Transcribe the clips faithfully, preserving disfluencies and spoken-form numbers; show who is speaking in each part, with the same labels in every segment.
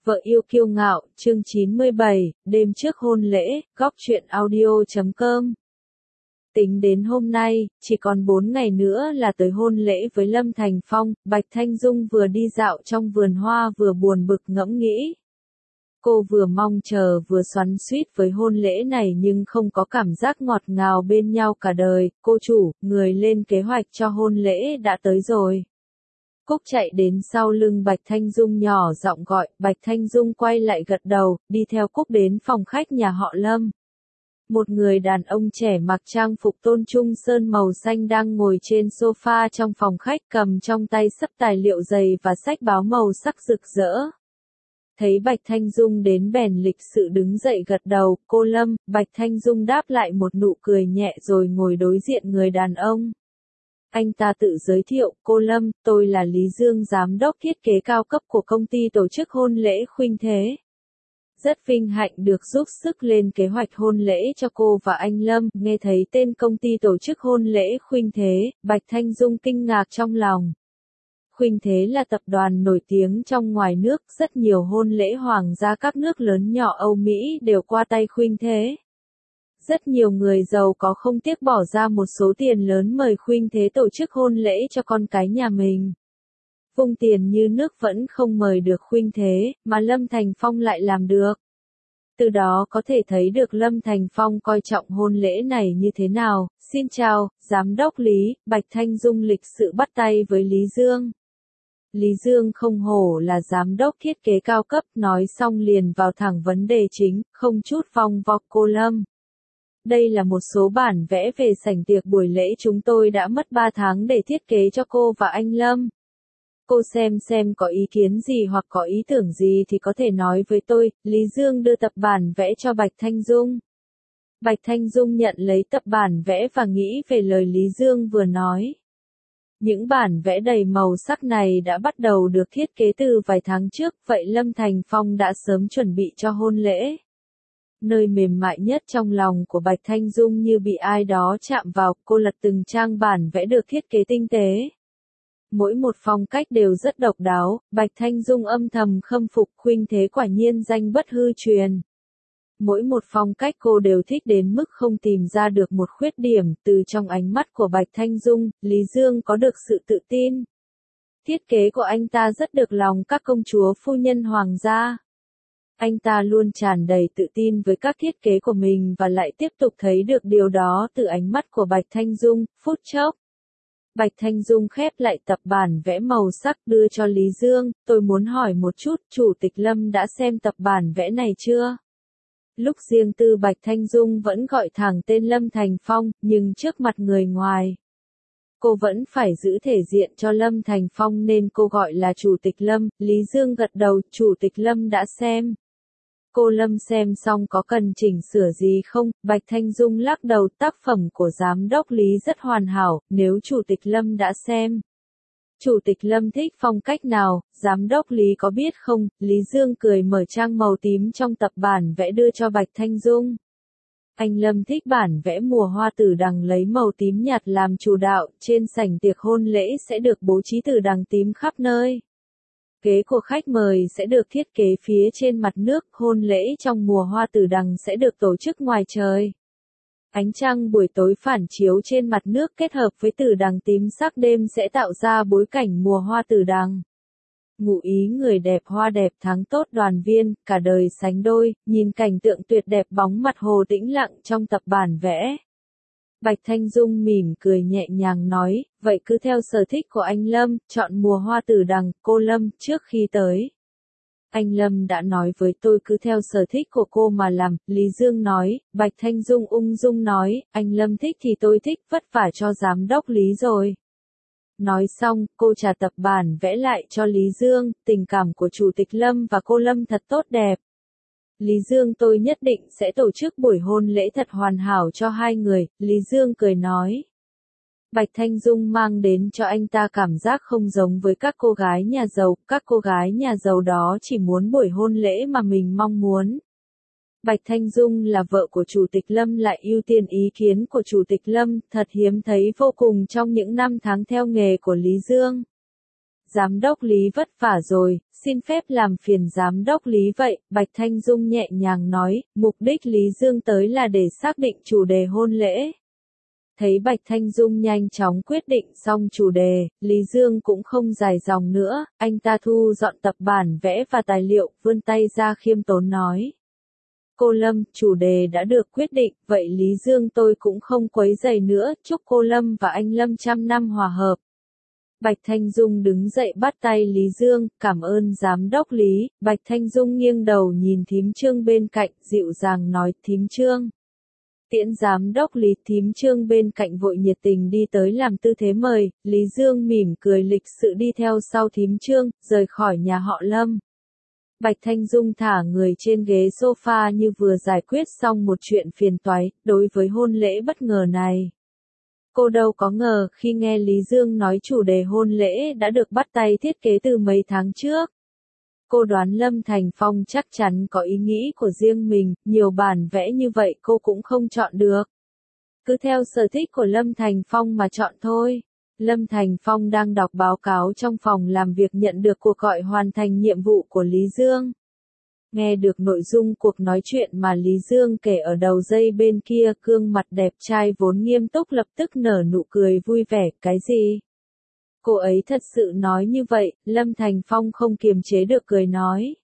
Speaker 1: Vợ yêu kiêu ngạo, chương chín mươi bảy, đêm trước hôn lễ, góc truyện audio chấm com. Tính đến hôm nay, chỉ còn bốn ngày nữa là tới hôn lễ với Lâm Thành Phong, Bạch Thanh Dung vừa đi dạo trong vườn hoa vừa buồn bực ngẫm nghĩ. Cô vừa mong chờ vừa xoắn xuýt với hôn lễ này nhưng không có cảm giác ngọt ngào bên nhau cả đời. Cô chủ, người lên kế hoạch cho hôn lễ đã tới rồi. Cúc chạy đến sau lưng Bạch Thanh Dung nhỏ giọng gọi, Bạch Thanh Dung quay lại gật đầu, đi theo Cúc đến phòng khách nhà họ Lâm. Một người đàn ông trẻ mặc trang phục tôn trung sơn màu xanh đang ngồi trên sofa trong phòng khách, cầm trong tay sấp tài liệu dày và sách báo màu sắc rực rỡ. Thấy Bạch Thanh Dung đến bèn lịch sự đứng dậy gật đầu, cô Lâm. Bạch Thanh Dung đáp lại một nụ cười nhẹ rồi ngồi đối diện người đàn ông. Anh ta tự giới thiệu, cô Lâm, tôi là Lý Dương, giám đốc thiết kế cao cấp của công ty tổ chức hôn lễ Khuynh Thế. Rất vinh hạnh được giúp sức lên kế hoạch hôn lễ cho cô và anh Lâm. Nghe thấy tên công ty tổ chức hôn lễ Khuynh Thế, Bạch Thanh Dung kinh ngạc trong lòng. Khuynh Thế là tập đoàn nổi tiếng trong ngoài nước, rất nhiều hôn lễ hoàng gia các nước lớn nhỏ Âu Mỹ đều qua tay Khuynh Thế. Rất nhiều người giàu có không tiếc bỏ ra một số tiền lớn mời Khuynh Thế tổ chức hôn lễ cho con cái nhà mình. Vung tiền như nước vẫn không mời được Khuynh Thế, mà Lâm Thành Phong lại làm được. Từ đó có thể thấy được Lâm Thành Phong coi trọng hôn lễ này như thế nào. Xin chào, Giám đốc Lý. Bạch Thanh Dung lịch sự bắt tay với Lý Dương. Lý Dương không hổ là giám đốc thiết kế cao cấp, nói xong liền vào thẳng vấn đề chính, không chút vòng vọc. Cô Lâm, đây là một số bản vẽ về sảnh tiệc buổi lễ chúng tôi đã mất ba tháng để thiết kế cho cô và anh Lâm. Cô xem xem có ý kiến gì hoặc có ý tưởng gì thì có thể nói với tôi. Lý Dương đưa tập bản vẽ cho Bạch Thanh Dung. Bạch Thanh Dung nhận lấy tập bản vẽ và nghĩ về lời Lý Dương vừa nói. Những bản vẽ đầy màu sắc này đã bắt đầu được thiết kế từ vài tháng trước, vậy Lâm Thành Phong đã sớm chuẩn bị cho hôn lễ. Nơi mềm mại nhất trong lòng của Bạch Thanh Dung như bị ai đó chạm vào, cô lật từng trang bản vẽ được thiết kế tinh tế. Mỗi một phong cách đều rất độc đáo, Bạch Thanh Dung âm thầm khâm phục. Khuynh Thế quả nhiên danh bất hư truyền. Mỗi một phong cách cô đều thích đến mức không tìm ra được một khuyết điểm. Từ trong ánh mắt của Bạch Thanh Dung, Lý Dương có được sự tự tin. Thiết kế của anh ta rất được lòng các công chúa phu nhân hoàng gia. Anh ta luôn tràn đầy tự tin với các thiết kế của mình và lại tiếp tục thấy được điều đó từ ánh mắt của Bạch Thanh Dung. Phút chốc, Bạch Thanh Dung khép lại tập bản vẽ màu sắc đưa cho Lý Dương. Tôi muốn hỏi một chút, Chủ tịch Lâm đã xem tập bản vẽ này chưa? Lúc riêng tư Bạch Thanh Dung vẫn gọi thẳng tên Lâm Thành Phong, nhưng trước mặt người ngoài, cô vẫn phải giữ thể diện cho Lâm Thành Phong nên cô gọi là Chủ tịch Lâm. Lý Dương gật đầu, Chủ tịch Lâm đã xem. Cô Lâm xem xong có cần chỉnh sửa gì không? Bạch Thanh Dung lắc đầu, tác phẩm của giám đốc Lý rất hoàn hảo, nếu Chủ tịch Lâm đã xem. Chủ tịch Lâm thích phong cách nào, giám đốc Lý có biết không? Lý Dương cười mở trang màu tím trong tập bản vẽ đưa cho Bạch Thanh Dung. Anh Lâm thích bản vẽ mùa hoa tử đằng lấy màu tím nhạt làm chủ đạo, trên sảnh tiệc hôn lễ sẽ được bố trí tử đằng tím khắp nơi. Ghế của khách mời sẽ được thiết kế phía trên mặt nước, hôn lễ trong mùa hoa tử đằng sẽ được tổ chức ngoài trời. Ánh trăng buổi tối phản chiếu trên mặt nước kết hợp với tử đằng tím sắc đêm sẽ tạo ra bối cảnh mùa hoa tử đằng. Ngụ ý người đẹp hoa đẹp tháng tốt đoàn viên, cả đời sánh đôi, nhìn cảnh tượng tuyệt đẹp bóng mặt hồ tĩnh lặng trong tập bản vẽ. Bạch Thanh Dung mỉm cười nhẹ nhàng nói, vậy cứ theo sở thích của anh Lâm, chọn mùa hoa tử đằng. Cô Lâm, trước khi tới, anh Lâm đã nói với tôi cứ theo sở thích của cô mà làm. Lý Dương nói. Bạch Thanh Dung ung dung nói, anh Lâm thích thì tôi thích, vất vả cho giám đốc Lý rồi. Nói xong, cô trả tập bản vẽ lại cho Lý Dương. Tình cảm của Chủ tịch Lâm và cô Lâm thật tốt đẹp. Lý Dương, tôi nhất định sẽ tổ chức buổi hôn lễ thật hoàn hảo cho hai người. Lý Dương cười nói. Bạch Thanh Dung mang đến cho anh ta cảm giác không giống với các cô gái nhà giàu. Các cô gái nhà giàu đó chỉ muốn buổi hôn lễ mà mình mong muốn. Bạch Thanh Dung là vợ của Chủ tịch Lâm lại ưu tiên ý kiến của Chủ tịch Lâm, thật hiếm thấy vô cùng trong những năm tháng theo nghề của Lý Dương. Giám đốc Lý vất vả rồi, xin phép làm phiền giám đốc Lý vậy, Bạch Thanh Dung nhẹ nhàng nói, mục đích Lý Dương tới là để xác định chủ đề hôn lễ. Thấy Bạch Thanh Dung nhanh chóng quyết định xong chủ đề, Lý Dương cũng không dài dòng nữa, anh ta thu dọn tập bản vẽ và tài liệu, vươn tay ra khiêm tốn nói. Cô Lâm, chủ đề đã được quyết định, vậy Lý Dương tôi cũng không quấy rầy nữa, chúc cô Lâm và anh Lâm trăm năm hòa hợp. Bạch Thanh Dung đứng dậy bắt tay Lý Dương, cảm ơn giám đốc Lý, Bạch Thanh Dung nghiêng đầu nhìn thím Trương bên cạnh, dịu dàng nói, thím Trương. Tiễn giám đốc Lý, thím Trương bên cạnh vội nhiệt tình đi tới làm tư thế mời, Lý Dương mỉm cười lịch sự đi theo sau thím Trương, rời khỏi nhà họ Lâm. Bạch Thanh Dung thả người trên ghế sofa như vừa giải quyết xong một chuyện phiền toái, đối với hôn lễ bất ngờ này. Cô đâu có ngờ khi nghe Lý Dương nói chủ đề hôn lễ đã được bắt tay thiết kế từ mấy tháng trước. Cô đoán Lâm Thành Phong chắc chắn có ý nghĩ của riêng mình, nhiều bản vẽ như vậy cô cũng không chọn được. Cứ theo sở thích của Lâm Thành Phong mà chọn thôi. Lâm Thành Phong đang đọc báo cáo trong phòng làm việc nhận được cuộc gọi hoàn thành nhiệm vụ của Lý Dương. Nghe được nội dung cuộc nói chuyện mà Lý Dương kể ở đầu dây bên kia, gương mặt đẹp trai vốn nghiêm túc lập tức nở nụ cười vui vẻ, cái gì? Cô ấy thật sự nói như vậy, Lâm Thành Phong không kiềm chế được cười nói.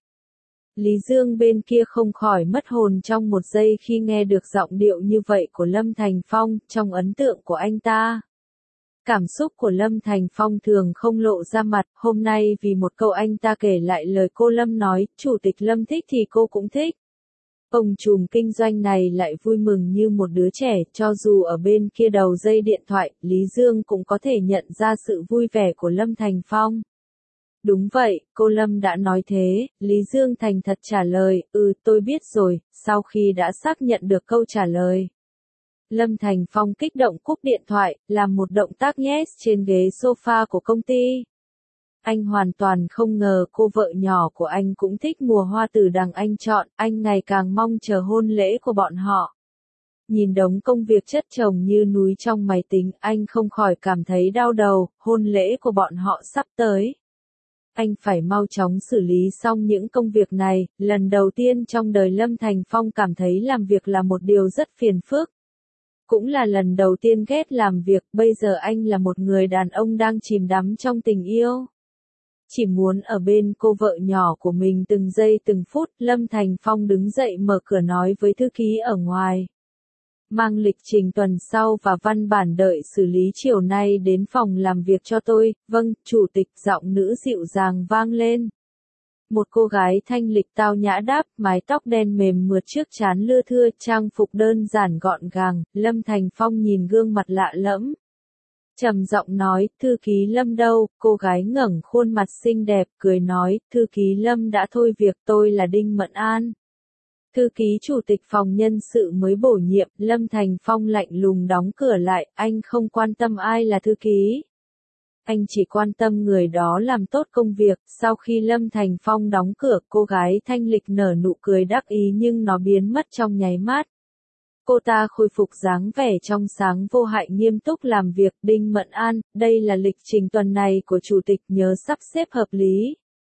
Speaker 1: Lý Dương bên kia không khỏi mất hồn trong một giây khi nghe được giọng điệu như vậy của Lâm Thành Phong, trong ấn tượng của anh ta. Cảm xúc của Lâm Thành Phong thường không lộ ra mặt, hôm nay vì một câu anh ta kể lại lời cô Lâm nói, chủ tịch Lâm thích thì cô cũng thích. Ông trùm kinh doanh này lại vui mừng như một đứa trẻ, cho dù ở bên kia đầu dây điện thoại, Lý Dương cũng có thể nhận ra sự vui vẻ của Lâm Thành Phong. Đúng vậy, cô Lâm đã nói thế, Lý Dương thành thật trả lời, ừ tôi biết rồi, sau khi đã xác nhận được câu trả lời. Lâm Thành Phong kích động cúp điện thoại, làm một động tác yes trên ghế sofa của công ty. Anh hoàn toàn không ngờ cô vợ nhỏ của anh cũng thích mùa hoa tử đằng anh chọn, anh ngày càng mong chờ hôn lễ của bọn họ. Nhìn đống công việc chất chồng như núi trong máy tính, anh không khỏi cảm thấy đau đầu, hôn lễ của bọn họ sắp tới. Anh phải mau chóng xử lý xong những công việc này, lần đầu tiên trong đời Lâm Thành Phong cảm thấy làm việc là một điều rất phiền phức. Cũng là lần đầu tiên ghét làm việc, bây giờ anh là một người đàn ông đang chìm đắm trong tình yêu. Chỉ muốn ở bên cô vợ nhỏ của mình từng giây từng phút, Lâm Thành Phong đứng dậy mở cửa nói với thư ký ở ngoài. Mang lịch trình tuần sau và văn bản đợi xử lý chiều nay đến phòng làm việc cho tôi, vâng, chủ tịch, giọng nữ dịu dàng vang lên. Một cô gái thanh lịch tao nhã đáp, mái tóc đen mềm mượt trước trán lưa thưa, trang phục đơn giản gọn gàng, Lâm Thành Phong nhìn gương mặt lạ lẫm. Trầm giọng nói, thư ký Lâm đâu, cô gái ngẩng khuôn mặt xinh đẹp, cười nói, thư ký Lâm đã thôi việc, tôi là Đinh Mận An. Thư ký chủ tịch phòng nhân sự mới bổ nhiệm, Lâm Thành Phong lạnh lùng đóng cửa lại, anh không quan tâm ai là thư ký. Anh chỉ quan tâm người đó làm tốt công việc, sau khi Lâm Thành Phong đóng cửa, cô gái thanh lịch nở nụ cười đắc ý nhưng nó biến mất trong nháy mắt. Cô ta khôi phục dáng vẻ trong sáng vô hại nghiêm túc làm việc, Đinh Mận An, đây là lịch trình tuần này của chủ tịch, nhớ sắp xếp hợp lý.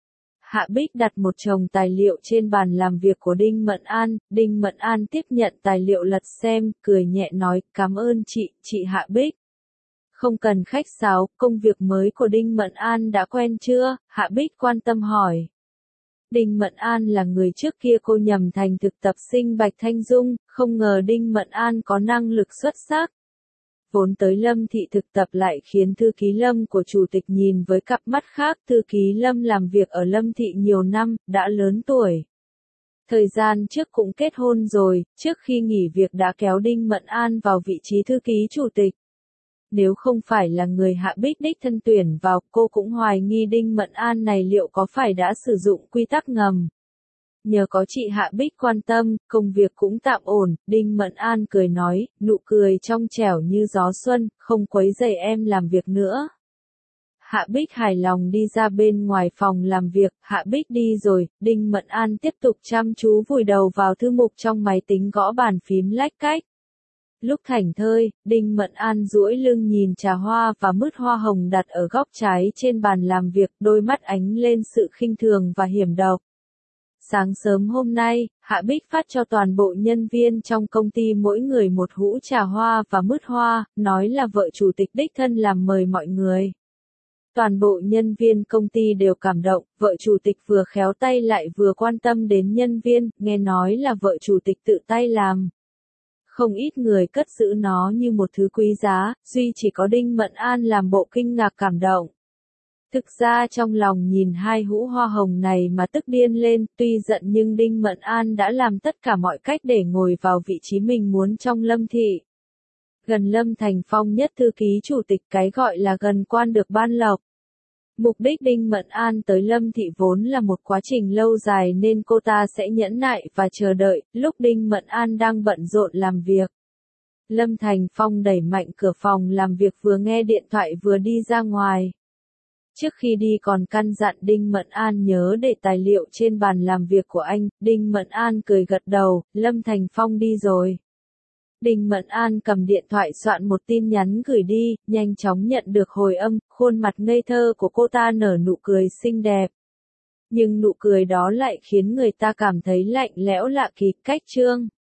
Speaker 1: Hạ Bích đặt một chồng tài liệu trên bàn làm việc của Đinh Mận An, Đinh Mận An tiếp nhận tài liệu lật xem, cười nhẹ nói, cảm ơn chị, chị Hạ Bích. Không cần khách sáo, công việc mới của Đinh Mận An đã quen chưa? Hạ Bích quan tâm hỏi. Đinh Mận An là người trước kia cô nhầm thành thực tập sinh Bạch Thanh Dung, không ngờ Đinh Mận An có năng lực xuất sắc. Vốn tới Lâm thị thực tập lại khiến thư ký Lâm của chủ tịch nhìn với cặp mắt khác, thư ký Lâm làm việc ở Lâm thị nhiều năm, đã lớn tuổi. Thời gian trước cũng kết hôn rồi, trước khi nghỉ việc đã kéo Đinh Mận An vào vị trí thư ký chủ tịch. Nếu không phải là người Hạ Bích đích thân tuyển vào, cô cũng hoài nghi Đinh Mận An này liệu có phải đã sử dụng quy tắc ngầm. Nhờ có chị Hạ Bích quan tâm, công việc cũng tạm ổn, Đinh Mận An cười nói, nụ cười trong trẻo như gió xuân, không quấy rầy em làm việc nữa. Hạ Bích hài lòng đi ra bên ngoài phòng làm việc, Hạ Bích đi rồi, Đinh Mận An tiếp tục chăm chú vùi đầu vào thư mục trong máy tính gõ bàn phím lách cách. Lúc thảnh thơi, Đinh Mẫn An duỗi lưng nhìn trà hoa và mứt hoa hồng đặt ở góc trái trên bàn làm việc, đôi mắt ánh lên sự khinh thường và hiểm độc. Sáng sớm hôm nay, Hạ Bích phát cho toàn bộ nhân viên trong công ty mỗi người một hũ trà hoa và mứt hoa, nói là vợ chủ tịch đích thân làm mời mọi người. Toàn bộ nhân viên công ty đều cảm động, vợ chủ tịch vừa khéo tay lại vừa quan tâm đến nhân viên, nghe nói là vợ chủ tịch tự tay làm. Không ít người cất giữ nó như một thứ quý giá, duy chỉ có Đinh Mẫn An làm bộ kinh ngạc cảm động. Thực ra trong lòng nhìn hai hũ hoa hồng này mà tức điên lên, tuy giận nhưng Đinh Mẫn An đã làm tất cả mọi cách để ngồi vào vị trí mình muốn trong Lâm thị. Gần Lâm Thành Phong nhất thư ký chủ tịch, cái gọi là gần quan được ban lộc. Mục đích Đinh Mẫn An tới Lâm thị vốn là một quá trình lâu dài nên cô ta sẽ nhẫn nại và chờ đợi, lúc Đinh Mẫn An đang bận rộn làm việc. Lâm Thành Phong đẩy mạnh cửa phòng làm việc, vừa nghe điện thoại vừa đi ra ngoài. Trước khi đi còn căn dặn Đinh Mẫn An nhớ để tài liệu trên bàn làm việc của anh. Đinh Mẫn An cười gật đầu, Lâm Thành Phong đi rồi. Đinh Mẫn An cầm điện thoại soạn một tin nhắn gửi đi, nhanh chóng nhận được hồi âm, khuôn mặt ngây thơ của cô ta nở nụ cười xinh đẹp. Nhưng nụ cười đó lại khiến người ta cảm thấy lạnh lẽo lạ kỳ, cách trương.